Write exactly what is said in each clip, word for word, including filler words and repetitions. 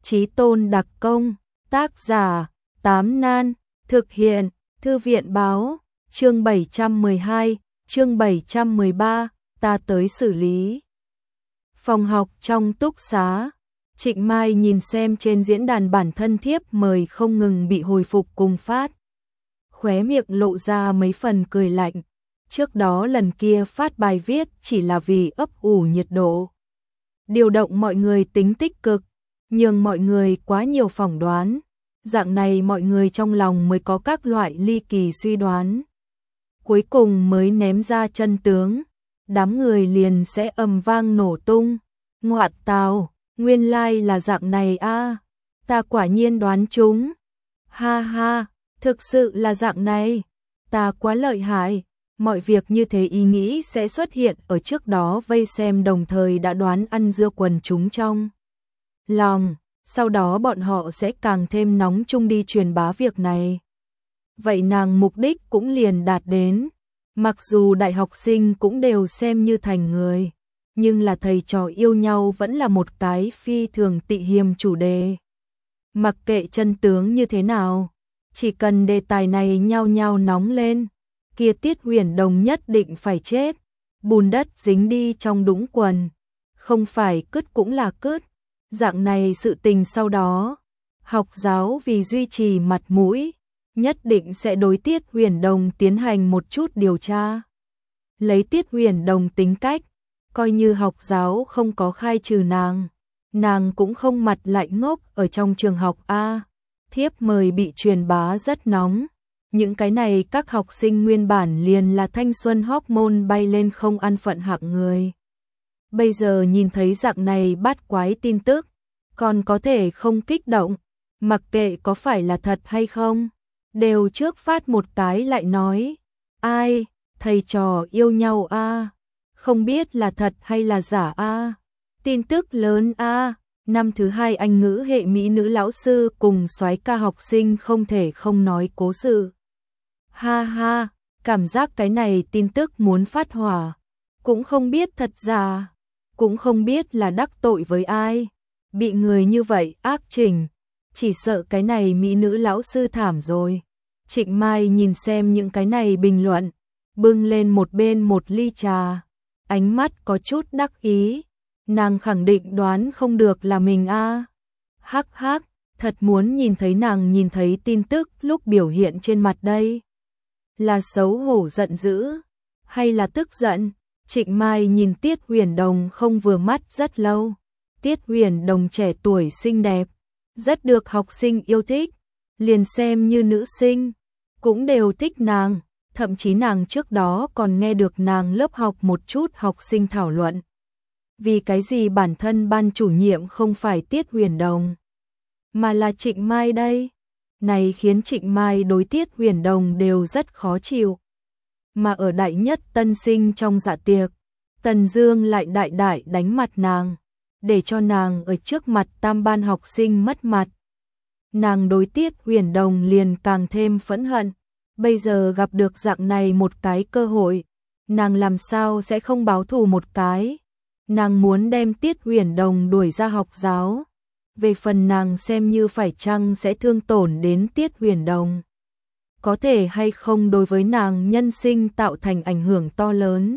Chí Tôn đặc công, tác giả, Tám Nan, thực hiện, Thư viện báo, chương bảy trăm mười hai, chương bảy trăm mười ba, ta tới xử lý. Phòng học trong túc xá, Trịnh Mai nhìn xem trên diễn đàn bản thân thiếp mời không ngừng bị hồi phục cùng phát. Khóe miệng lộ ra mấy phần cười lạnh, trước đó lần kia phát bài viết chỉ là vì ấp ủ nhiệt độ. Điều động mọi người tính tích cực, nhường mọi người quá nhiều phỏng đoán, dạng này mọi người trong lòng mới có các loại ly kỳ suy đoán. Cuối cùng mới ném ra chân tướng, đám người liền sẽ ầm vang nổ tung. Ngoạn tào, nguyên lai là dạng này a, ta quả nhiên đoán trúng. Ha ha, thực sự là dạng này, ta quá lợi hại. Mọi việc như thế ý nghĩ sẽ xuất hiện ở trước đó vây xem đồng thời đã đoán ăn dưa quần chúng trong lòng, sau đó bọn họ sẽ càng thêm nóng chung đi truyền bá việc này. Vậy nàng mục đích cũng liền đạt đến, mặc dù đại học sinh cũng đều xem như thành người, nhưng là thầy trò yêu nhau vẫn là một cái phi thường tị hiềm chủ đề. Mặc kệ chân tướng như thế nào, chỉ cần đề tài này nhao nhao nóng lên, kia Tiết Huyền Đồng nhất định phải chết, bùn đất dính đi trong đũng quần, không phải cứt cũng là cứt. Dạng này sự tình sau đó, học giáo vì duy trì mặt mũi, nhất định sẽ đối Tiết Huyền Đồng tiến hành một chút điều tra. Lấy Tiết Huyền Đồng tính cách, coi như học giáo không có khai trừ nàng, nàng cũng không mặt lại ngốc ở trong trường học A. Thiếp mời bị truyền bá rất nóng. Những cái này các học sinh nguyên bản liền là thanh xuân hormone bay lên không ăn phận hạng người. Bây giờ nhìn thấy dạng này bát quái tin tức, còn có thể không kích động, mặc kệ có phải là thật hay không, đều trước phát một cái lại nói, ai, thầy trò yêu nhau a, không biết là thật hay là giả a, tin tức lớn a. Năm thứ hai Anh ngữ hệ mỹ nữ lão sư cùng soái ca học sinh không thể không nói cố sự. Ha ha, cảm giác cái này tin tức muốn phát hỏa, cũng không biết thật giả, cũng không biết là đắc tội với ai, bị người như vậy ác trình, chỉ sợ cái này mỹ nữ lão sư thảm rồi. Trịnh Mai nhìn xem những cái này bình luận, bưng lên một bên một ly trà, ánh mắt có chút đắc ý, nàng khẳng định đoán không được là mình a. Hắc hắc, thật muốn nhìn thấy nàng nhìn thấy tin tức lúc biểu hiện trên mặt đây. Là xấu hổ giận dữ, hay là tức giận? Trịnh Mai nhìn Tiết Huyền Đồng không vừa mắt rất lâu. Tiết Huyền Đồng trẻ tuổi xinh đẹp, rất được học sinh yêu thích, liền xem như nữ sinh, cũng đều thích nàng, thậm chí nàng trước đó còn nghe được nàng lớp học một chút học sinh thảo luận. Vì cái gì bản thân ban chủ nhiệm không phải Tiết Huyền Đồng, mà là Trịnh Mai đây? Này khiến Trịnh Mai đối Tiết Huyền Đồng đều rất khó chịu. Mà ở đại nhất tân sinh trong dạ tiệc, Tần Dương lại đại đại đánh mặt nàng, để cho nàng ở trước mặt tam ban học sinh mất mặt. Nàng đối Tiết Huyền Đồng liền càng thêm phẫn hận, bây giờ gặp được dạng này một cái cơ hội, nàng làm sao sẽ không báo thù một cái. Nàng muốn đem Tiết Huyền Đồng đuổi ra học giáo. Về phần nàng xem như phải chăng sẽ thương tổn đến Tiết Huyền Đồng, có thể hay không đối với nàng nhân sinh tạo thành ảnh hưởng to lớn.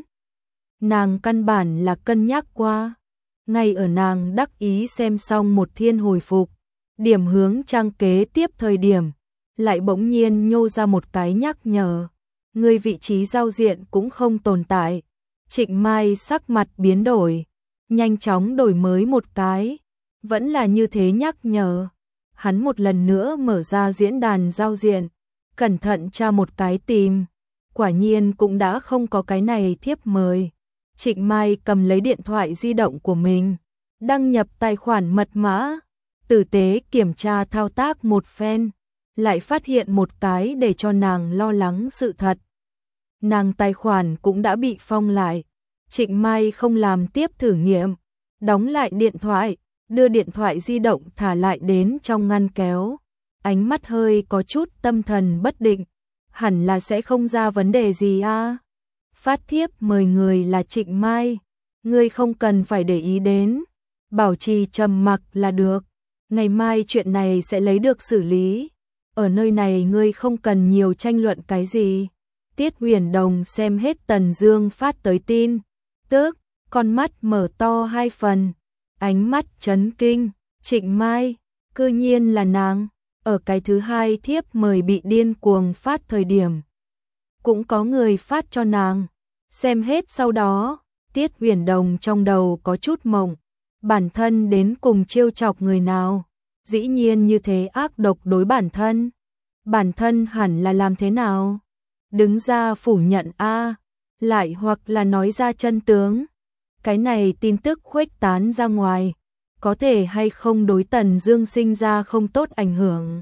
Nàng căn bản là cân nhắc qua, ngay ở nàng đắc ý xem xong một thiên hồi phục, điểm hướng trang kế tiếp thời điểm, lại bỗng nhiên nhô ra một cái nhắc nhở, người vị trí giao diện cũng không tồn tại. Trịnh Mai sắc mặt biến đổi, nhanh chóng đổi mới một cái. Vẫn là như thế nhắc nhở. Hắn một lần nữa mở ra diễn đàn giao diện, cẩn thận tra một cái tìm, quả nhiên cũng đã không có cái này thiếp mời. Trịnh Mai cầm lấy điện thoại di động của mình, đăng nhập tài khoản mật mã, tử tế kiểm tra thao tác một phen, lại phát hiện một cái để cho nàng lo lắng sự thật. Nàng tài khoản cũng đã bị phong lại. Trịnh Mai không làm tiếp thử nghiệm, đóng lại điện thoại, đưa điện thoại di động thả lại đến trong ngăn kéo, ánh mắt hơi có chút tâm thần bất định, hẳn là sẽ không ra vấn đề gì a. Phát thiếp mời người là Trịnh Mai, ngươi không cần phải để ý đến, bảo trì trầm mặc là được. Ngày mai chuyện này sẽ lấy được xử lý. Ở nơi này ngươi không cần nhiều tranh luận cái gì. Tiết Huyền Đồng xem hết Tần Dương phát tới tin tức, con mắt mở to hai phần, ánh mắt chấn kinh. Trịnh Mai, cư nhiên là nàng. Ở cái thứ hai thiếp mời bị điên cuồng phát thời điểm, cũng có người phát cho nàng. Xem hết sau đó, Tiết Huyền Đồng trong đầu có chút mộng, bản thân đến cùng trêu chọc người nào, dĩ nhiên như thế ác độc đối bản thân. Bản thân hẳn là làm thế nào? Đứng ra phủ nhận a, lại hoặc là nói ra chân tướng. Cái này tin tức khuếch tán ra ngoài, có thể hay không đối Tần Dương sinh ra không tốt ảnh hưởng.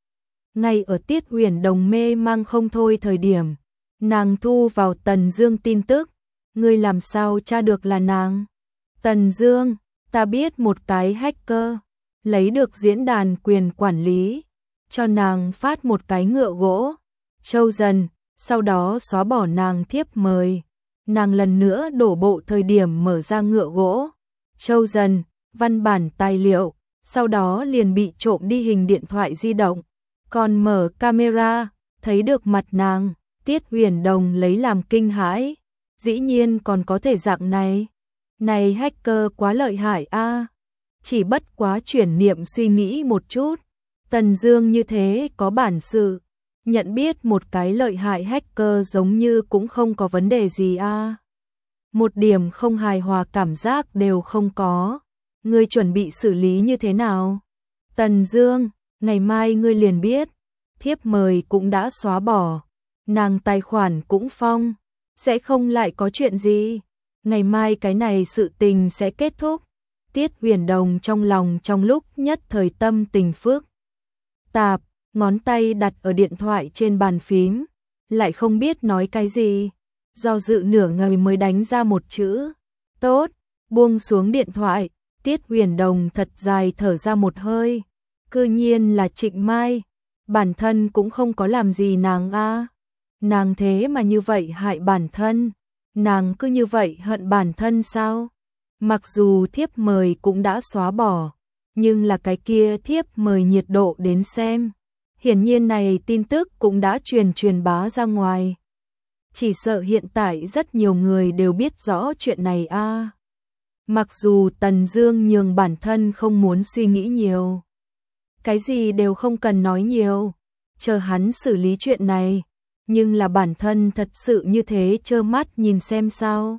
Ngay ở Tiết Huyền Đồng mê mang không thôi thời điểm, nàng thu vào Tần Dương tin tức, ngươi làm sao tra được là nàng? Tần Dương, ta biết một cái hacker lấy được diễn đàn quyền quản lý, cho nàng phát một cái ngựa gỗ Châu Dần, sau đó xóa bỏ nàng thiếp mời. Nàng lần nữa đổ bộ thời điểm mở ra ngựa gỗ Châu Dần, văn bản tài liệu, sau đó liền bị trộm đi hình điện thoại di động, còn mở camera, thấy được mặt nàng. Tiết Huyền Đồng lấy làm kinh hãi, dĩ nhiên còn có thể dạng này. Này hacker quá lợi hại a. Chỉ bất quá chuyển niệm suy nghĩ một chút, Tần Dương như thế có bản sự, nhận biết một cái lợi hại hacker giống như cũng không có vấn đề gì a. Một điểm không hài hòa cảm giác đều không có. Ngươi chuẩn bị xử lý như thế nào? Tần Dương, ngày mai ngươi liền biết. Thiếp mời cũng đã xóa bỏ, nàng tài khoản cũng phong, sẽ không lại có chuyện gì. Ngày mai cái này sự tình sẽ kết thúc. Tiết Huyền Đồng trong lòng trong lúc nhất thời tâm tình phức tạp, ngón tay đặt ở điện thoại trên bàn phím, lại không biết nói cái gì, do dự nửa ngày mới đánh ra một chữ, tốt, buông xuống điện thoại. Tiết Huyền Đồng thật dài thở ra một hơi, cư nhiên là Trịnh Mai, bản thân cũng không có làm gì nàng a. Nàng thế mà như vậy hại bản thân, nàng cứ như vậy hận bản thân sao? Mặc dù thiếp mời cũng đã xóa bỏ, nhưng là cái kia thiếp mời nhiệt độ đến xem. Hiển nhiên này tin tức cũng đã truyền truyền bá ra ngoài. Chỉ sợ hiện tại rất nhiều người đều biết rõ chuyện này a. Mặc dù Tần Dương nhường bản thân không muốn suy nghĩ nhiều, cái gì đều không cần nói nhiều, chờ hắn xử lý chuyện này, nhưng là bản thân thật sự như thế trơ mắt nhìn xem sao.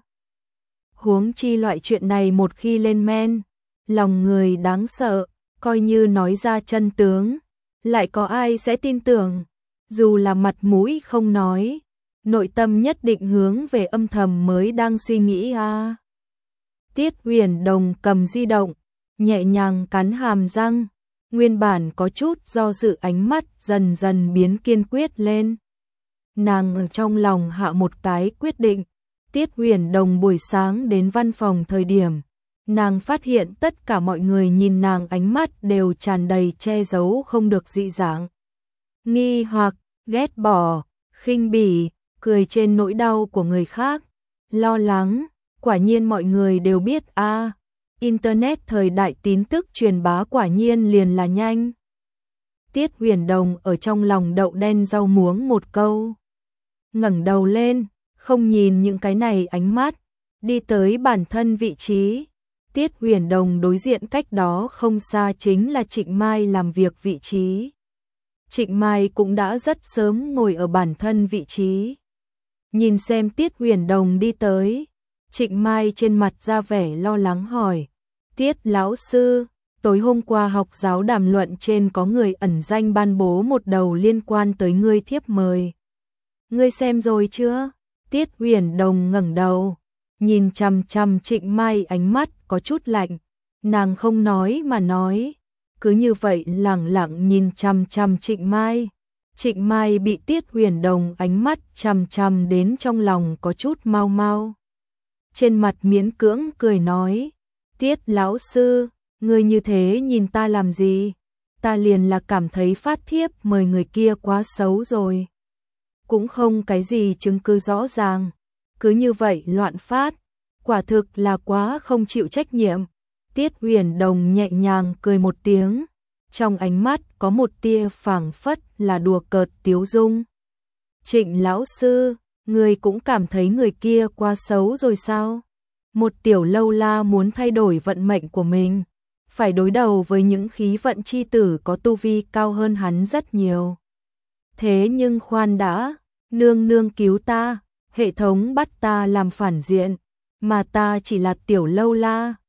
Huống chi loại chuyện này một khi lên men, lòng người đáng sợ, coi như nói ra chân tướng, lại có ai sẽ tin tưởng, dù là mặt mũi không nói, nội tâm nhất định hướng về âm thầm mới đang suy nghĩ a. À. Tiết Huyền Đồng cầm di động, nhẹ nhàng cắn hàm răng, nguyên bản có chút do dự ánh mắt dần dần biến kiên quyết lên. Nàng ở trong lòng hạ một cái quyết định. Tiết Huyền Đồng buổi sáng đến văn phòng thời điểm, nàng phát hiện tất cả mọi người nhìn nàng ánh mắt đều tràn đầy che giấu không được dị dạng. Nghi hoặc, ghét bỏ, khinh bỉ, cười trên nỗi đau của người khác, lo lắng, quả nhiên mọi người đều biết a, à, internet thời đại tin tức truyền bá quả nhiên liền là nhanh. Tiết Huyền Đồng ở trong lòng đậu đen rau muống một câu, ngẩng đầu lên, không nhìn những cái này ánh mắt, đi tới bản thân vị trí. Tiết Huyền Đồng đối diện cách đó không xa chính là Trịnh Mai làm việc vị trí. Trịnh Mai cũng đã rất sớm ngồi ở bản thân vị trí. Nhìn xem Tiết Huyền Đồng đi tới, Trịnh Mai trên mặt ra vẻ lo lắng hỏi, Tiết lão sư, tối hôm qua học giáo đàm luận trên có người ẩn danh ban bố một đầu liên quan tới ngươi thiếp mời. Ngươi xem rồi chưa? Tiết Huyền Đồng ngẩng đầu, nhìn chằm chằm Trịnh Mai ánh mắt có chút lạnh, nàng không nói mà nói, cứ như vậy lẳng lặng nhìn chằm chằm Trịnh Mai. Trịnh Mai bị Tiết Huyền Đồng ánh mắt chằm chằm đến trong lòng có chút mau mau. Trên mặt miễn cưỡng cười nói, Tiết lão sư, ngươi như thế nhìn ta làm gì? Ta liền là cảm thấy phát thiếp mời người kia quá xấu rồi. Cũng không cái gì chứng cứ rõ ràng, cứ như vậy loạn phát, quả thực là quá không chịu trách nhiệm. Tiết Huyền Đồng nhẹ nhàng cười một tiếng, trong ánh mắt có một tia phảng phất là đùa cợt tiếu dung. Trịnh lão sư, người cũng cảm thấy người kia quá xấu rồi sao? Một tiểu lâu la muốn thay đổi vận mệnh của mình, phải đối đầu với những khí vận chi tử có tu vi cao hơn hắn rất nhiều. Thế nhưng khoan đã, nương nương cứu ta, hệ thống bắt ta làm phản diện, mà ta chỉ là tiểu lâu la,